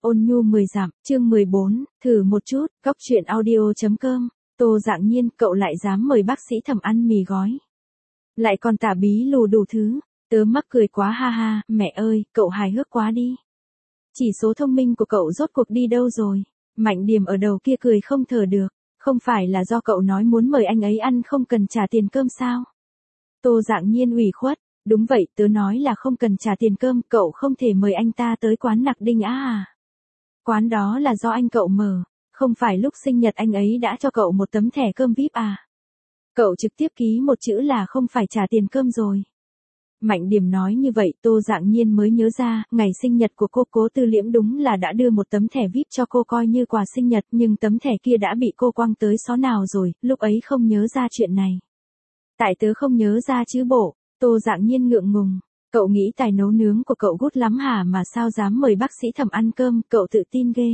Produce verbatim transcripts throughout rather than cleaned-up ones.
Ôn nhu mười dặm, chương mười bốn, thử một chút, góc truyện audio.com, Tô Dạng Nhiên, cậu lại dám mời bác sĩ Thẩm ăn mì gói. Lại còn tả bí lù đủ thứ, tớ mắc cười quá ha ha, mẹ ơi, cậu hài hước quá đi. Chỉ số thông minh của cậu rốt cuộc đi đâu rồi? Mạnh Điềm ở đầu kia cười không thở được, không phải là do cậu nói muốn mời anh ấy ăn không cần trả tiền cơm sao? Tô Dạng Nhiên ủy khuất, đúng vậy, tớ nói là không cần trả tiền cơm, cậu không thể mời anh ta tới quán Nặc Đinh Á à? Quán đó là do anh cậu mở, không phải lúc sinh nhật anh ấy đã cho cậu một tấm thẻ cơm víp à? Cậu trực tiếp ký một chữ là không phải trả tiền cơm rồi. Mạnh Điềm nói như vậy, Tô Dạng Nhiên mới nhớ ra, ngày sinh nhật của cô Cố Tư Liễm đúng là đã đưa một tấm thẻ víp cho cô coi như quà sinh nhật, nhưng tấm thẻ kia đã bị cô quăng tới xó nào rồi, lúc ấy không nhớ ra chuyện này. Tại tớ không nhớ ra chứ bộ, Tô Dạng Nhiên ngượng ngùng. Cậu nghĩ tài nấu nướng của cậu gút lắm hả mà sao dám mời bác sĩ Thẩm ăn cơm, cậu tự tin ghê.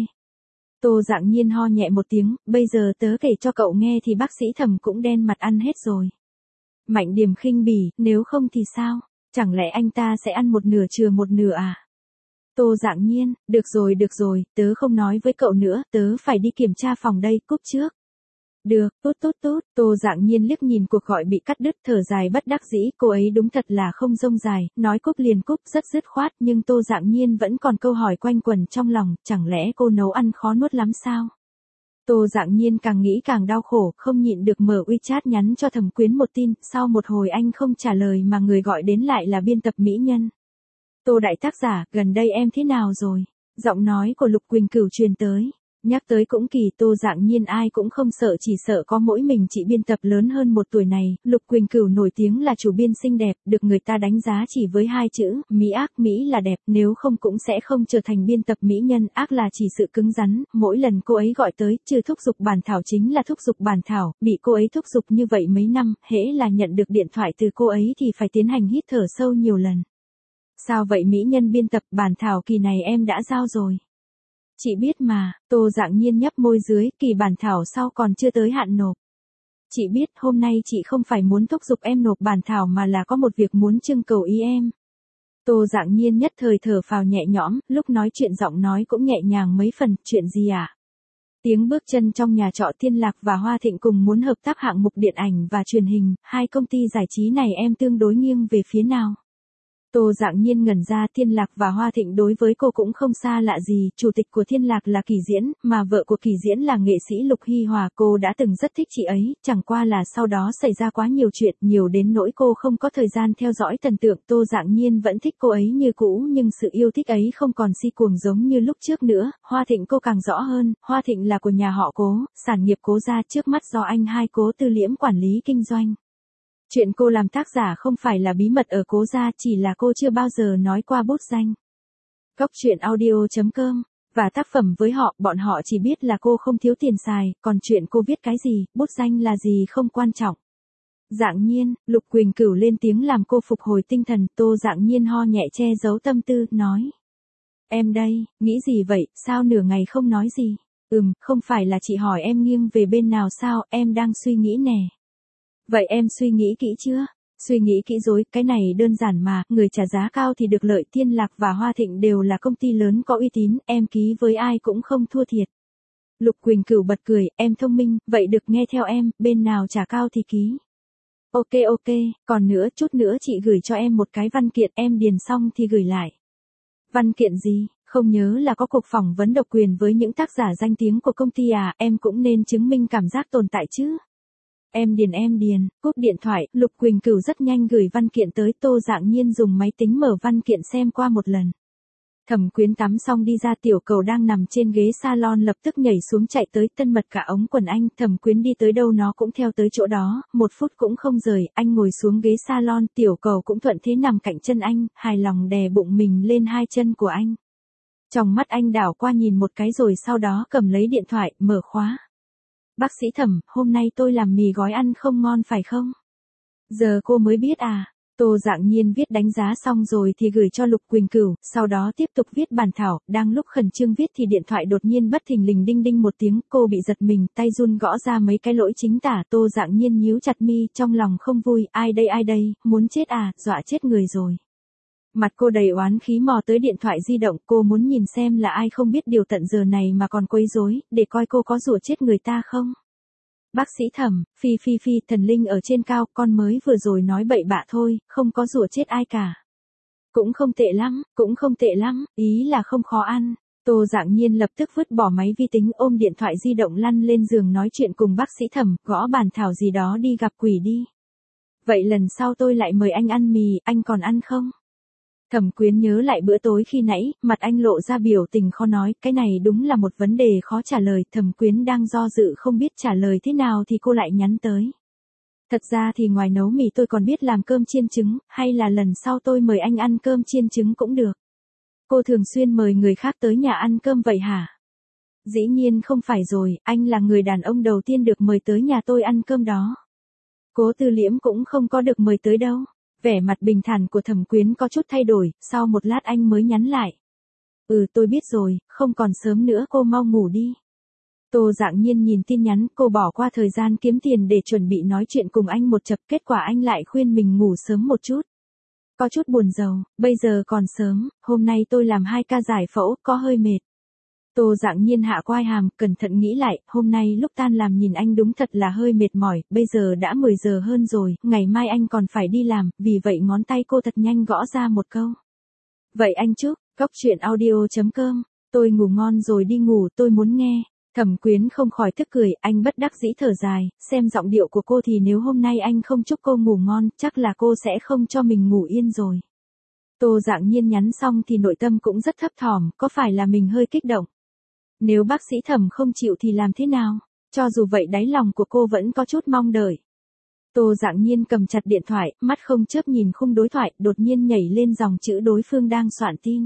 Tô Dạng Nhiên ho nhẹ một tiếng, bây giờ tớ kể cho cậu nghe thì bác sĩ Thẩm cũng đen mặt ăn hết rồi. Mạnh Điềm khinh bỉ, nếu không thì sao? Chẳng lẽ anh ta sẽ ăn một nửa chừa một nửa à? Tô Dạng Nhiên, được rồi được rồi, tớ không nói với cậu nữa, tớ phải đi kiểm tra phòng đây, cúp trước. Được, tốt tốt tốt, Tô Dạng Nhiên liếc nhìn cuộc gọi bị cắt đứt thở dài bất đắc dĩ, cô ấy đúng thật là không rông dài, nói cúp liền cúp rất dứt khoát, nhưng Tô Dạng Nhiên vẫn còn câu hỏi quanh quẩn trong lòng, chẳng lẽ cô nấu ăn khó nuốt lắm sao? Tô Dạng Nhiên càng nghĩ càng đau khổ, không nhịn được mở WeChat nhắn cho Thẩm Quyến một tin, sau một hồi anh không trả lời mà người gọi đến lại là biên tập mỹ nhân. Tô đại tác giả, gần đây em thế nào rồi? Giọng nói của Lục Quỳnh Cửu truyền tới. Nhắc tới cũng kỳ, Tô Dạng Nhiên ai cũng không sợ, chỉ sợ có mỗi mình chị biên tập lớn hơn một tuổi này, Lục Quỳnh Cửu nổi tiếng là chủ biên xinh đẹp, được người ta đánh giá chỉ với hai chữ, mỹ ác, mỹ là đẹp, nếu không cũng sẽ không trở thành biên tập mỹ nhân, ác là chỉ sự cứng rắn, mỗi lần cô ấy gọi tới, trừ thúc giục bản thảo chính là thúc giục bản thảo, bị cô ấy thúc giục như vậy mấy năm, hễ là nhận được điện thoại từ cô ấy thì phải tiến hành hít thở sâu nhiều lần. Sao vậy mỹ nhân biên tập, bản thảo kỳ này em đã giao rồi. Chị biết mà, Tô Dạng Nhiên nhấp môi dưới, kỳ bản thảo sau còn chưa tới hạn nộp. Chị biết, hôm nay chị không phải muốn thúc giục em nộp bản thảo mà là có một việc muốn trưng cầu ý em. Tô Dạng Nhiên nhất thời thở phào nhẹ nhõm, lúc nói chuyện giọng nói cũng nhẹ nhàng mấy phần, chuyện gì à? Tiếng bước chân trong nhà trọ Thiên Lạc và Hoa Thịnh cùng muốn hợp tác hạng mục điện ảnh và truyền hình, hai công ty giải trí này em tương đối nghiêng về phía nào? Tô Dạng Nhiên ngẩn ra, Thiên Lạc và Hoa Thịnh đối với cô cũng không xa lạ gì, chủ tịch của Thiên Lạc là Kỳ Diễn, mà vợ của Kỳ Diễn là nghệ sĩ Lục Hy Hòa, cô đã từng rất thích chị ấy, chẳng qua là sau đó xảy ra quá nhiều chuyện, nhiều đến nỗi cô không có thời gian theo dõi thần tượng, Tô Dạng Nhiên vẫn thích cô ấy như cũ, nhưng sự yêu thích ấy không còn si cuồng giống như lúc trước nữa, Hoa Thịnh cô càng rõ hơn, Hoa Thịnh là của nhà họ Cố, sản nghiệp Cố gia trước mắt do anh hai Cố Tư Liễm quản lý kinh doanh. Chuyện cô làm tác giả không phải là bí mật ở Cố gia, chỉ là cô chưa bao giờ nói qua bút danh. Góc truyện audio.com, và tác phẩm với họ, bọn họ chỉ biết là cô không thiếu tiền xài, còn chuyện cô viết cái gì, bút danh là gì không quan trọng. Dạng Nhiên, Lục Quỳnh Cửu lên tiếng làm cô phục hồi tinh thần, Tô Dạng Nhiên ho nhẹ che giấu tâm tư, nói. Em đây, nghĩ gì vậy, sao nửa ngày không nói gì? Ừm, không phải là chị hỏi em nghiêng về bên nào sao, em đang suy nghĩ nè. Vậy em suy nghĩ kỹ chưa? Suy nghĩ kỹ rồi, cái này đơn giản mà, người trả giá cao thì được lợi, Thiên Lạc và Hoa Thịnh đều là công ty lớn có uy tín, em ký với ai cũng không thua thiệt. Lục Quỳnh Cửu bật cười, em thông minh, vậy được nghe theo em, bên nào trả cao thì ký. Ok ok, còn nữa, chút nữa chị gửi cho em một cái văn kiện, em điền xong thì gửi lại. Văn kiện gì? Không nhớ là có cuộc phỏng vấn độc quyền với những tác giả danh tiếng của công ty à, em cũng nên chứng minh cảm giác tồn tại chứ. Em điền em điền, cúp điện thoại, Lục Quỳnh Cửu rất nhanh gửi văn kiện tới, Tô Dạng Nhiên dùng máy tính mở văn kiện xem qua một lần. Thẩm Quyến tắm xong đi ra, Tiểu Cầu đang nằm trên ghế salon lập tức nhảy xuống chạy tới, thân mật cả ống quần anh, Thẩm Quyến đi tới đâu nó cũng theo tới chỗ đó, một phút cũng không rời, anh ngồi xuống ghế salon, Tiểu Cầu cũng thuận thế nằm cạnh chân anh, hài lòng đè bụng mình lên hai chân của anh. Trong mắt anh đảo qua nhìn một cái rồi sau đó cầm lấy điện thoại, mở khóa. Bác sĩ Thẩm, hôm nay tôi làm mì gói ăn không ngon phải không? Giờ cô mới biết à? Tô Dạng Nhiên viết đánh giá xong rồi thì gửi cho Lục Quỳnh Cửu, sau đó tiếp tục viết bản thảo, đang lúc khẩn trương viết thì điện thoại đột nhiên bất thình lình đinh đinh một tiếng, cô bị giật mình, tay run gõ ra mấy cái lỗi chính tả, Tô Dạng Nhiên nhíu chặt mi, trong lòng không vui, ai đây ai đây, muốn chết à, dọa chết người rồi. Mặt cô đầy oán khí mò tới điện thoại di động, cô muốn nhìn xem là ai không biết điều tận giờ này mà còn quấy rối, để coi cô có rủa chết người ta không. Bác sĩ Thẩm, phi phi phi, thần linh ở trên cao, con mới vừa rồi nói bậy bạ thôi, không có rủa chết ai cả. Cũng không tệ lắm, cũng không tệ lắm, ý là không khó ăn. Tô Dạng Nhiên lập tức vứt bỏ máy vi tính, ôm điện thoại di động lăn lên giường nói chuyện cùng bác sĩ Thẩm, gõ bàn thảo gì đó đi gặp quỷ đi. Vậy lần sau tôi lại mời anh ăn mì, anh còn ăn không? Thẩm Quyến nhớ lại bữa tối khi nãy, mặt anh lộ ra biểu tình khó nói, cái này đúng là một vấn đề khó trả lời, Thẩm Quyến đang do dự không biết trả lời thế nào thì cô lại nhắn tới. Thật ra thì ngoài nấu mì tôi còn biết làm cơm chiên trứng, hay là lần sau tôi mời anh ăn cơm chiên trứng cũng được. Cô thường xuyên mời người khác tới nhà ăn cơm vậy hả? Dĩ nhiên không phải rồi, anh là người đàn ông đầu tiên được mời tới nhà tôi ăn cơm đó. Cố Tư Liễm cũng không có được mời tới đâu. Vẻ mặt bình thản của Thẩm Quyến có chút thay đổi, sau một lát anh mới nhắn lại. Ừ tôi biết rồi, không còn sớm nữa, cô mau ngủ đi. Tô Dạng Nhiên nhìn tin nhắn, cô bỏ qua thời gian kiếm tiền để chuẩn bị nói chuyện cùng anh một chập, kết quả anh lại khuyên mình ngủ sớm một chút. Có chút buồn rầu, bây giờ còn sớm, hôm nay tôi làm hai ca giải phẫu, có hơi mệt. Tô Dạng Nhiên hạ quai hàm, cẩn thận nghĩ lại, hôm nay lúc tan làm nhìn anh đúng thật là hơi mệt mỏi, bây giờ đã mười giờ hơn rồi, ngày mai anh còn phải đi làm, vì vậy ngón tay cô thật nhanh gõ ra một câu. Vậy anh chúc, cốc truyện audio chấm com, tôi ngủ ngon rồi đi ngủ, tôi muốn nghe. Thẩm Quyến không khỏi tức cười, anh bất đắc dĩ thở dài, xem giọng điệu của cô thì nếu hôm nay anh không chúc cô ngủ ngon, chắc là cô sẽ không cho mình ngủ yên rồi. Tô Dạng Nhiên nhắn xong thì nội tâm cũng rất thấp thỏm, có phải là mình hơi kích động? Nếu bác sĩ Thẩm không chịu thì làm thế nào? Cho dù vậy đáy lòng của cô vẫn có chút mong đợi. Tô Dạng Nhiên cầm chặt điện thoại, mắt không chớp nhìn khung đối thoại, đột nhiên nhảy lên dòng chữ đối phương đang soạn tin.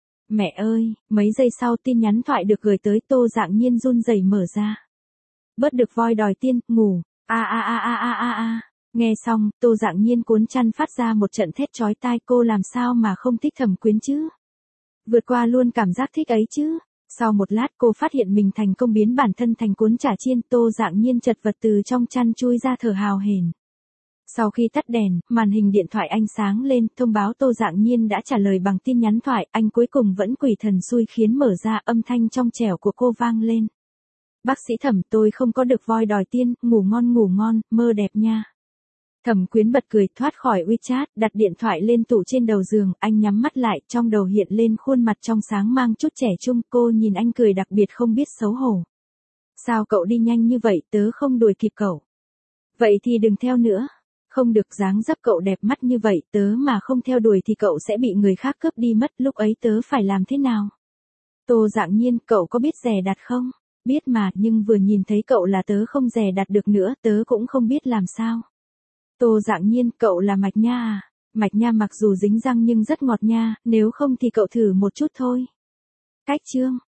Mẹ ơi, mấy giây sau tin nhắn thoại được gửi tới, Tô Dạng Nhiên run rẩy mở ra. Bớt được voi đòi tiên, ngủ, a a a a a a a. Nghe xong, Tô Dạng Nhiên cuốn chăn phát ra một trận thét chói tai, cô làm sao mà không thích Thẩm Quyến chứ? Vượt qua luôn cảm giác thích ấy chứ? Sau một lát cô phát hiện mình thành công biến bản thân thành cuốn chả chiên, Tô Dạng Nhiên chật vật từ trong chăn chui ra thở hào hển. Sau khi tắt đèn, màn hình điện thoại anh sáng lên, thông báo Tô Dạng Nhiên đã trả lời bằng tin nhắn thoại, anh cuối cùng vẫn quỷ thần xui khiến mở ra, âm thanh trong trẻo của cô vang lên. Bác sĩ Thẩm, tôi không có được voi đòi tiên, ngủ ngon ngủ ngon, mơ đẹp nha. Thẩm Quyến bật cười, thoát khỏi WeChat, đặt điện thoại lên tủ trên đầu giường, anh nhắm mắt lại, trong đầu hiện lên khuôn mặt trong sáng mang chút trẻ trung, cô nhìn anh cười đặc biệt không biết xấu hổ. Sao cậu đi nhanh như vậy, tớ không đuổi kịp cậu. Vậy thì đừng theo nữa. Không được, dáng dấp cậu đẹp mắt như vậy, tớ mà không theo đuổi thì cậu sẽ bị người khác cướp đi mất, lúc ấy tớ phải làm thế nào? Tô Dạng Nhiên, cậu có biết dè đặt không? Biết mà, nhưng vừa nhìn thấy cậu là tớ không dè đặt được nữa, tớ cũng không biết làm sao. Tô Dạng Nhiên, cậu là mạch nha à? Mạch nha mặc dù dính răng nhưng rất ngọt nha, nếu không thì cậu thử một chút thôi. Cách chương